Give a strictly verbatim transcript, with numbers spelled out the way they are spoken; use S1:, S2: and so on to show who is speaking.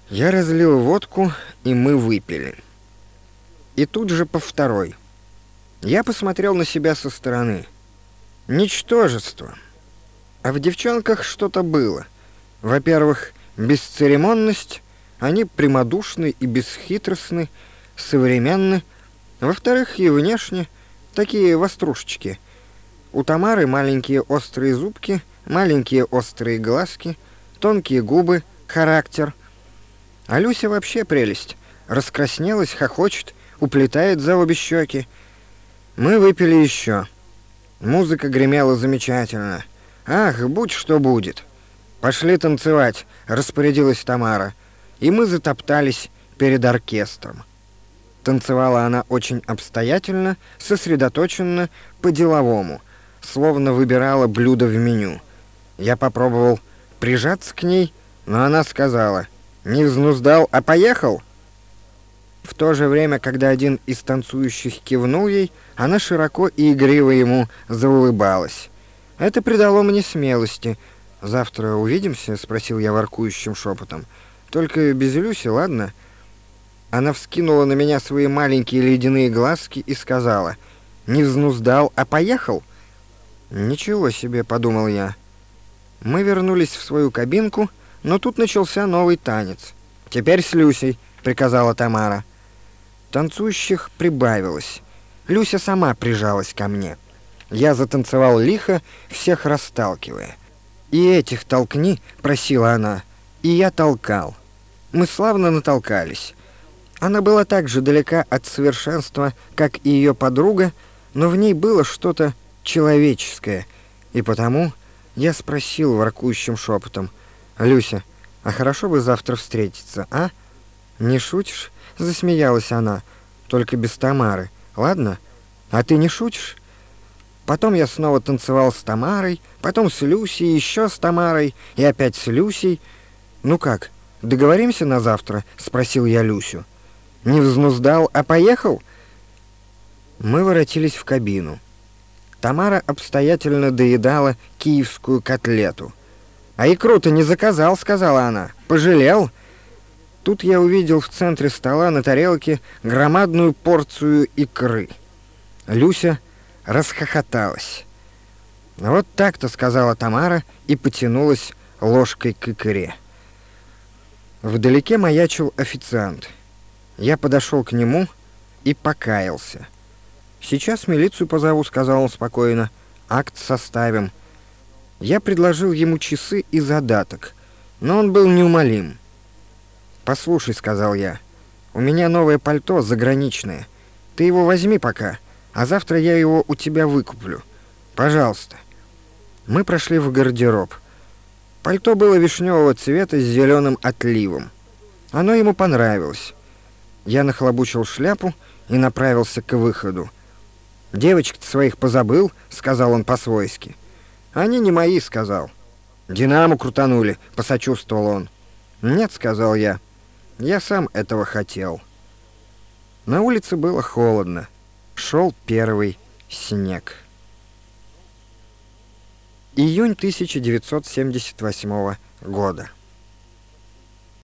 S1: Я разлил водку, и мы выпили. И тут же по второй. Я посмотрел на себя со стороны. Ничтожество. А в девчонках что-то было. Во-первых, бесцеремонность. Они прямодушны и бесхитростны, современны. Во-вторых, и внешне такие вострушечки. У Тамары маленькие острые зубки, маленькие острые глазки, тонкие губы, характер. А Люся вообще прелесть. Раскраснелась, хохочет, уплетает за обе щеки. Мы выпили еще. Музыка гремела замечательно. Ах, будь что будет. Пошли танцевать, распорядилась Тамара. И мы затоптались перед оркестром. Танцевала она очень обстоятельно, сосредоточенно, по-деловому, словно выбирала блюдо в меню. Я попробовал прижаться к ней, но она сказала: «Не взнуздал, а поехал?» В то же время, когда один из танцующих кивнул ей, она широко и игриво ему заулыбалась. Это придало мне смелости. «Завтра увидимся?» — спросил я воркующим шепотом. «Только без Люси, ладно?» Она вскинула на меня свои маленькие ледяные глазки и сказала: «Не взнуздал, а поехал?» «Ничего себе», — подумал я. Мы вернулись в свою кабинку, но тут начался новый танец. «Теперь с Люсей», — приказала Тамара. Танцующих прибавилось. Люся сама прижалась ко мне. Я затанцевал лихо, всех расталкивая. «И этих толкни», — просила она. И я толкал. Мы славно натолкались. Она была так же далека от совершенства, как и ее подруга, но в ней было что-то человеческое. И потому я спросил воркующим шепотом: «Люся, а хорошо бы завтра встретиться, а?» «Не шутишь?» — засмеялась она. «Только без Тамары, ладно? А ты не шутишь?» Потом я снова танцевал с Тамарой, потом с Люсей, еще с Тамарой и опять с Люсей. «Ну как, договоримся на завтра?» — спросил я Люсю. «Не взнуздал, а поехал?» Мы воротились в кабину. Тамара обстоятельно доедала киевскую котлету. «А икру-то не заказал», — сказала она. «Пожалел?» Тут я увидел в центре стола на тарелке громадную порцию икры. Люся расхохоталась. «Вот так-то», — сказала Тамара и потянулась ложкой к икре. Вдалеке маячил официант. Я подошел к нему и покаялся. «Сейчас милицию позову», — сказал он спокойно. «Акт составим». Я предложил ему часы и задаток, но он был неумолим. «Послушай», — сказал я, — «у меня новое пальто заграничное. Ты его возьми пока, а завтра я его у тебя выкуплю. Пожалуйста». Мы прошли в гардероб. Пальто было вишневого цвета с зеленым отливом. Оно ему понравилось. Я нахлобучил шляпу и направился к выходу. «Девочек-то своих позабыл», — сказал он по-свойски. «Они не мои», — сказал. «Динамо крутанули», — посочувствовал он. «Нет», — сказал я, — «я сам этого хотел». На улице было холодно. Шел первый снег. Июнь тысяча девятьсот семьдесят восьмого года.